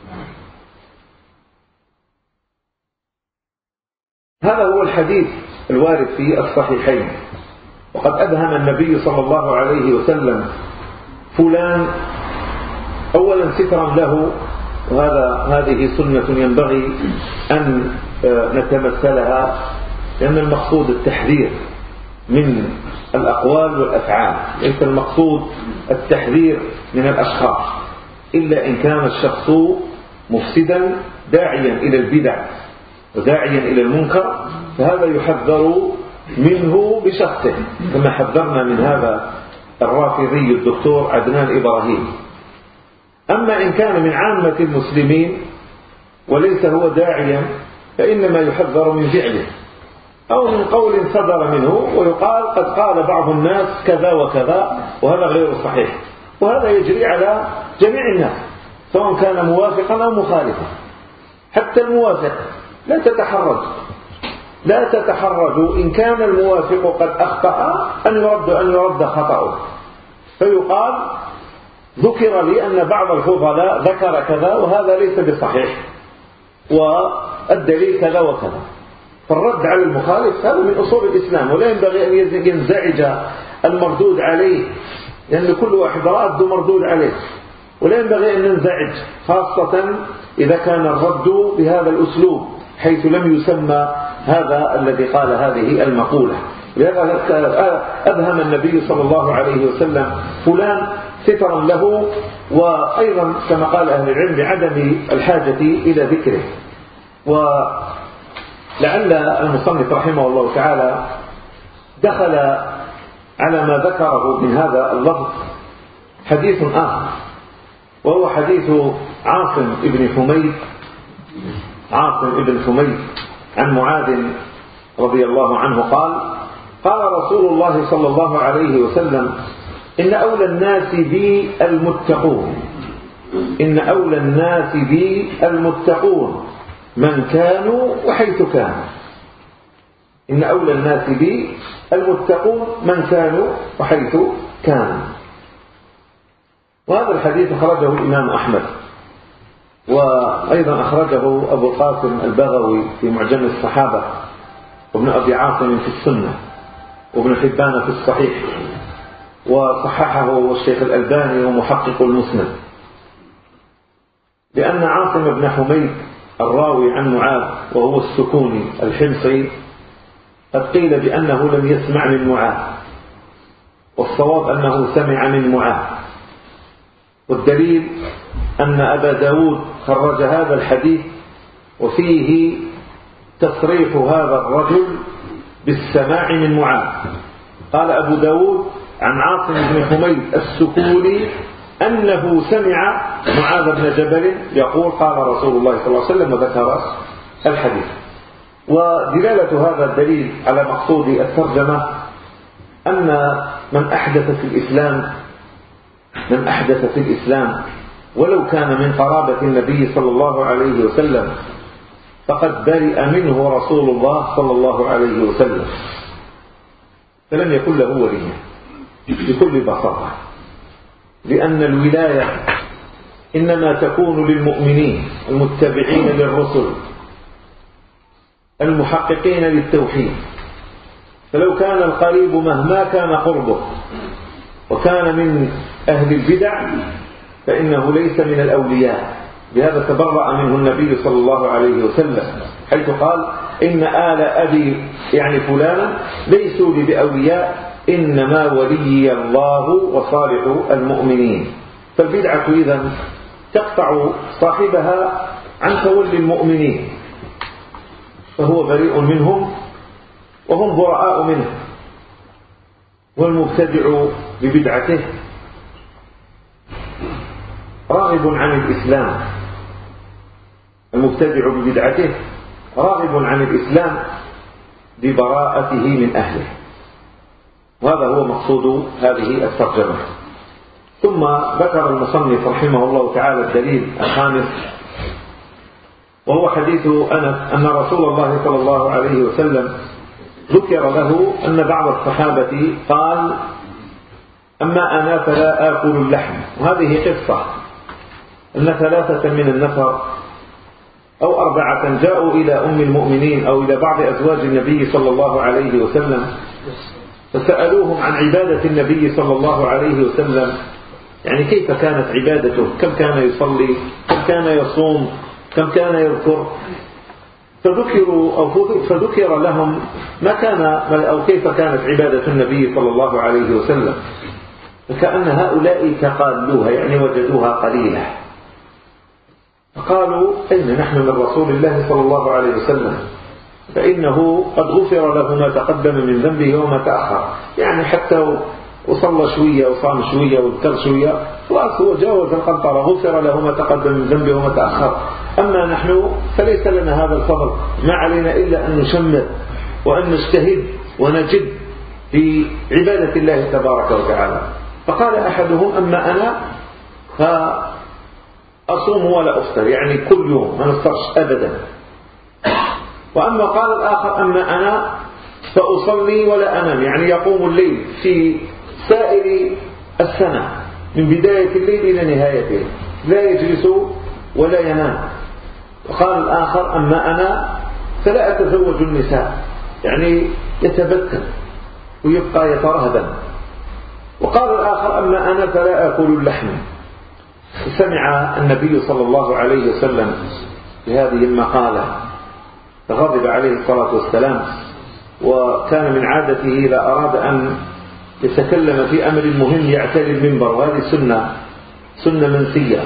هذا هو الحديث الوارد في الصحيحين. وقد أبهم النبي صلى الله عليه وسلم فلان أولا سترا له، وهذا هذه سنة ينبغي أن نتمثلها، لأن المقصود التحذير من الأقوال والأفعال، ليس المقصود التحذير من الأشخاص، إلا إن كان الشخص مفسدا داعيا إلى البدع وداعيا إلى المنكر، فهذا يحذر منه بشخصه، كما حذرنا من هذا الرافضي الدكتور عدنان إبراهيم. أما إن كان من عامة المسلمين وليس هو داعيا، فإنما يحذر من فعله أو من قول صدر منه ويقال قد قال بعض الناس كذا وكذا، وهذا غير صحيح، وهذا يجري على جميع الناس سواء كان موافقا أو مخالفا. حتى الموافق لا تتحرج لا تتحرج إن كان الموافق قد أخطأ أن يرد أن يرد خطأه، فيقال ذكر لي أن بعض الفضلاء ذكر كذا وهذا ليس بصحيح والدليل كذا وكذا. فالرد على المخالف هذا من أصول الإسلام، ولا ينبغي أن ينزعج المردود عليه، لأن كل واحد راد مردود عليه، ولا ينبغي أن ننزعج، خاصة إذا كان الرد بهذا الأسلوب حيث لم يسمى هذا الذي قال هذه المقولة. لهذا أبهم النبي صلى الله عليه وسلم فلان سترا له، وأيضا كما قال أهل العلم بعدم الحاجة إلى ذكره. ولعل المصنف رحمه الله تعالى دخل على ما ذكره من هذا اللفظ حديث آخر، وهو حديث عاصم ابن حميد عاصم ابن حميد عن معاذ رضي الله عنه قال: قال رسول الله صلى الله عليه وسلم: إن أولى الناس بي المتقون إن أولى الناس بي المتقون من كانوا وحيث كانوا إن أولى الناس بي المتقون من كانوا وحيث كانوا. وهذا الحديث أخرجه الإمام أحمد، وأيضا أخرجه أبو القاسم البغوي في معجم الصحابة، وابن أبي عاصم في السنة، وابن حبان في الصحيح، وصححه الشيخ الألباني ومحقق المسند. لأن عاصم بن حميد الراوي عن معاذ وهو السكوني الحمصي قد قيل بأنه لم يسمع من معاذ، والصواب أنه سمع من معاذ. والدليل أن أبا داود خرج هذا الحديث وفيه تصريح هذا الرجل بالسماع من معاذ. قال أبو داود عن عاصم بن حميد السكوني أنه سمع معاذ بن جبل يقول قال رسول الله صلى الله عليه وسلم، وذكر الحديث. ودلالة هذا الدليل على مقصود الترجمة أن من أحدث في الإسلام من أحدث في الإسلام ولو كان من قرابة النبي صلى الله عليه وسلم فقد برئ منه رسول الله صلى الله عليه وسلم، فلم يكن له ولي بكل بساطة، لأن الولاية إنما تكون للمؤمنين المتبعين للرسل المحققين للتوحيد. فلو كان القريب مهما كان قربه وكان من أهل البدع فإنه ليس من الأولياء. بهذا تبرأ منه النبي صلى الله عليه وسلم حيث قال: إن آل أبي يعني فلانا ليسوا لي بأولياء، إنما ولي الله وصالح المؤمنين. فالبدعة إذن تقطع صاحبها عن تولي المؤمنين، فهو بريء منهم وهم براء منه. والمبتدع ببدعته راغب عن الإسلام المبتدع ببدعته راغب عن الإسلام ببراءته من أهله. وهذا هو مقصود هذه الترجمة. ثم ذكر المصنف رحمه الله تعالى الدليل الخامس، وهو حديث أنس أن رسول الله صلى الله عليه وسلم ذكر له أن بعض الصحابة قال: أما أنا فلا آكل اللحم. وهذه قصة أن ثلاثة من النفر أو أربعة جاءوا إلى أم المؤمنين أو إلى بعض أزواج النبي صلى الله عليه وسلم فسألوهم عن عبادة النبي صلى الله عليه وسلم، يعني كيف كانت عبادته، كم كان يصلي، كم كان يصوم، كم كان يذكر. فذكروا أو فذكر لهم ما كان أو كيف كانت عبادة النبي صلى الله عليه وسلم، فكأن هؤلاء تقالوها يعني وجدوها قليلة. فقالوا إن نحن من رسول الله صلى الله عليه وسلم فإنه قد غفر له ما تقدم من ذنبه وما تأخر، يعني حتى وصلى شوية وصام شوية وذكر شوية خلاص هو جاوز القنطرة، غفر له ما تقدم من ذنبه وما تأخر. أما نحن فليس لنا هذا الفضل، ما علينا إلا أن نشمر وأن نجتهد ونجد في عبادة الله تبارك وتعالى. فقال أحدهم أما أنا فأصوم ولا أفطر، يعني كل يوم ما نفطرش أبدا. وأما قال الآخر أما أنا فأصلي ولا أنام، يعني يقوم الليل في سائر السنة من بداية الليل إلى نهايته، لا يجلس ولا ينام. وقال الآخر أما أنا فلا أتزوج النساء، يعني يتبتل ويبقى يترهبا. وقال الآخر أما أنا فلا أكل اللحم. سمع النبي صلى الله عليه وسلم بهذه المقالة فغضب عليه الصلاة والسلام، وكان من عادته إذا أراد أن يتكلم في أمر مهم يعتلي المنبر، وهذه سنة سنة منسية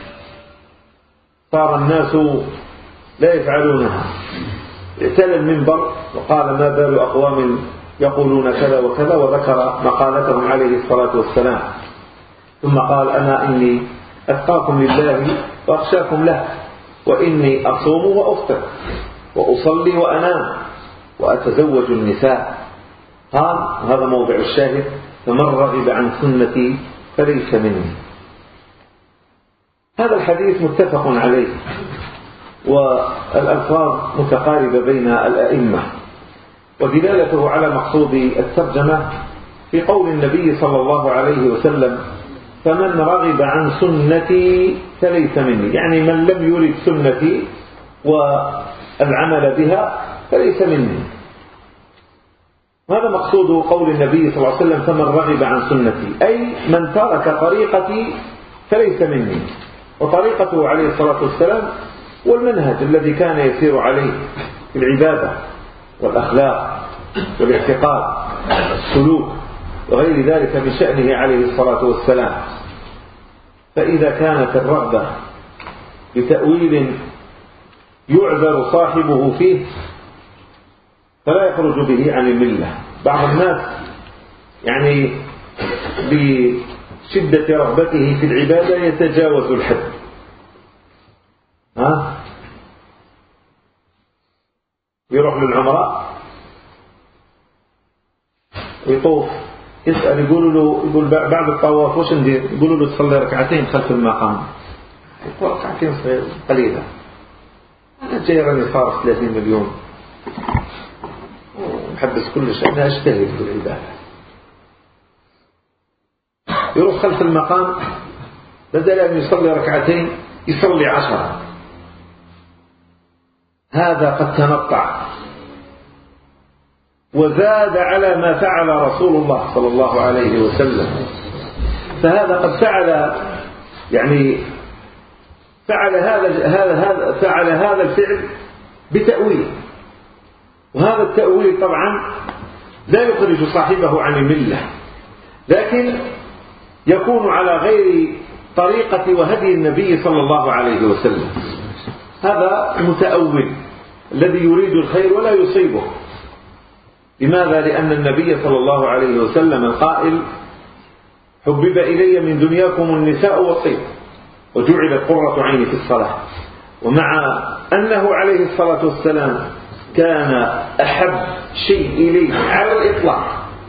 صار الناس لا يفعلونها. اعتلى المنبر وقال ما بال أقوام يقولون كذا وكذا، وذكر مقالتهم عليه الصلاة والسلام. ثم قال أنا إني أتقاكم لله وأخشاكم له، وإني أصوم وأفطر وأصلي وأنام وأتزوج النساء. قال هذا موضع الشاهد فمن رغب عن سنتي فليس مني. هذا الحديث متفق عليه والألفاظ متقاربة بين الأئمة، ودلالته على مقصود الترجمة في قول النبي صلى الله عليه وسلم فمن رغب عن سنتي فليس مني، يعني من لم يرد سنتي والعمل بها فليس مني. هذا مقصود قول النبي صلى الله عليه وسلم فمن رغب عن سنتي، أي من ترك طريقتي فليس مني. وطريقته عليه الصلاة والسلام والمنهج الذي كان يسير عليه في العبادة والأخلاق والاعتقاد والسلوك وغير ذلك من شأنه عليه الصلاة والسلام. فإذا كانت الرغبة بتأويل يعذر صاحبه فيه فلا يخرج به عن الملة. بعض الناس يعني بشدة رغبته في العبادة يتجاوز الحد، ها يروح للعمرة ويطوف يسأل يقولوا له يقول بعد الطواف وش ندير؟ يقولوا له تصلي ركعتين خلف المقام. يقول ركعتين قليلة، أنا جاي راني صارف ثلاثين مليون ومحبس كل شيء، أنا أجتهد في العبادة. يروح خلف المقام بدل أن يصلي ركعتين يصلي عشرة. هذا قد تنطع وزاد على ما فعل رسول الله صلى الله عليه وسلم. فهذا قد فعل يعني فعل هذا هذا فعل هذا الفعل بتأويل، وهذا التأويل طبعا لا يخرج صاحبه عن الملة، لكن يكون على غير طريقة وهدي النبي صلى الله عليه وسلم. هذا المتأول الذي يريد الخير ولا يصيبه. لماذا؟ لأن النبي صلى الله عليه وسلم القائل حبب إلي من دنياكم النساء والطيب وجعلت قرة عيني في الصلاة. ومع أنه عليه الصلاة والسلام كان أحب شيء إليه على الإطلاق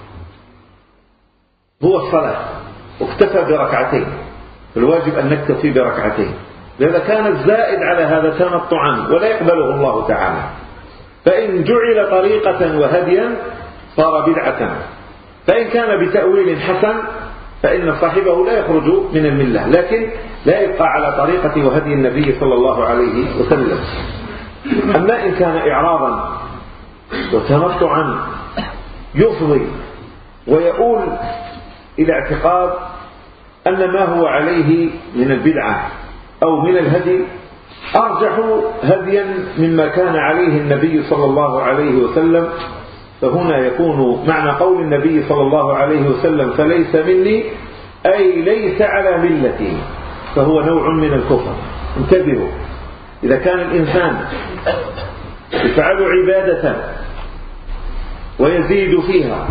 هو الصلاة، واكتفى بركعتين، فالواجب أن نكتفي بركعتين. لذا كان الزائد على هذا تنطعا ولا يقبله الله تعالى. فإن جعل طريقة وهديا صار بدعة، فإن كان بتأويل حسن فإن صاحبه لا يخرج من الملة، لكن لا يبقى على طريقة وهدي النبي صلى الله عليه وسلم. أما إن كان إعراضا وتمتعا يفضي ويؤول إلى اعتقاد أن ما هو عليه من البدعة أو من الهدي أرجح هديا مما كان عليه النبي صلى الله عليه وسلم، فهنا يكون معنى قول النبي صلى الله عليه وسلم فليس مني أي ليس على ملتي، فهو نوع من الكفر. انتبهوا، إذا كان الإنسان يفعل عبادة ويزيد فيها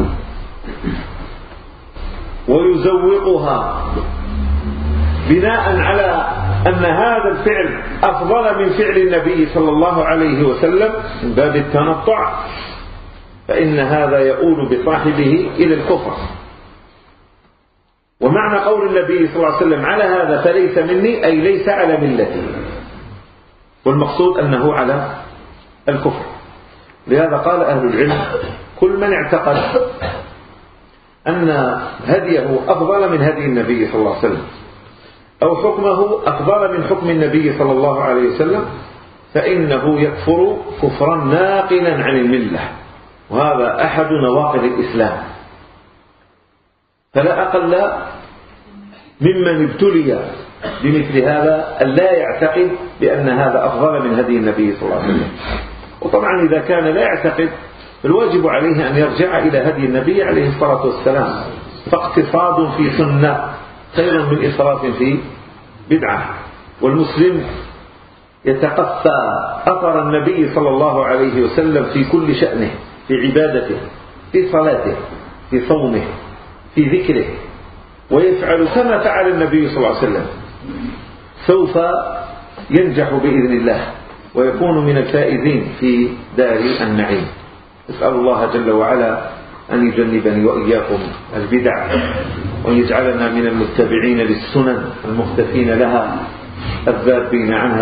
ويزوقها بناء على أن هذا الفعل أفضل من فعل النبي صلى الله عليه وسلم من باب التنطع، فإن هذا يؤول بصاحبه إلى الكفر. ومعنى قول النبي صلى الله عليه وسلم على هذا فليس مني أي ليس على ملتي، والمقصود أنه على الكفر. لهذا قال أهل العلم كل من اعتقد أن هديه أفضل من هدي النبي صلى الله عليه وسلم أو حكمه أفضل من حكم النبي صلى الله عليه وسلم فإنه يكفر كفرا ناقلا عن الملة، وهذا أحد نواقض الإسلام. فلا أقل ممن ابتلي بمثل هذا أن لا يعتقد بأن هذا أفضل من هدي النبي صلى الله عليه وسلم. وطبعا إذا كان لا يعتقد الواجب عليه أن يرجع إلى هدي النبي عليه الصلاة والسلام، فاقتصاد في سنة خير من إسراف في بدعة. والمسلم يتقفى أثر النبي صلى الله عليه وسلم في كل شأنه، في عبادته، في صلاته، في صومه، في ذكره، ويفعل كما فعل النبي صلى الله عليه وسلم، سوف ينجح بإذن الله ويكون من الفائزين في دار النعيم. أسأل الله جل وعلا أن يجنبني وإياكم البدع، وأن يجعلنا من المتبعين للسنن المختفين لها الذابين عنها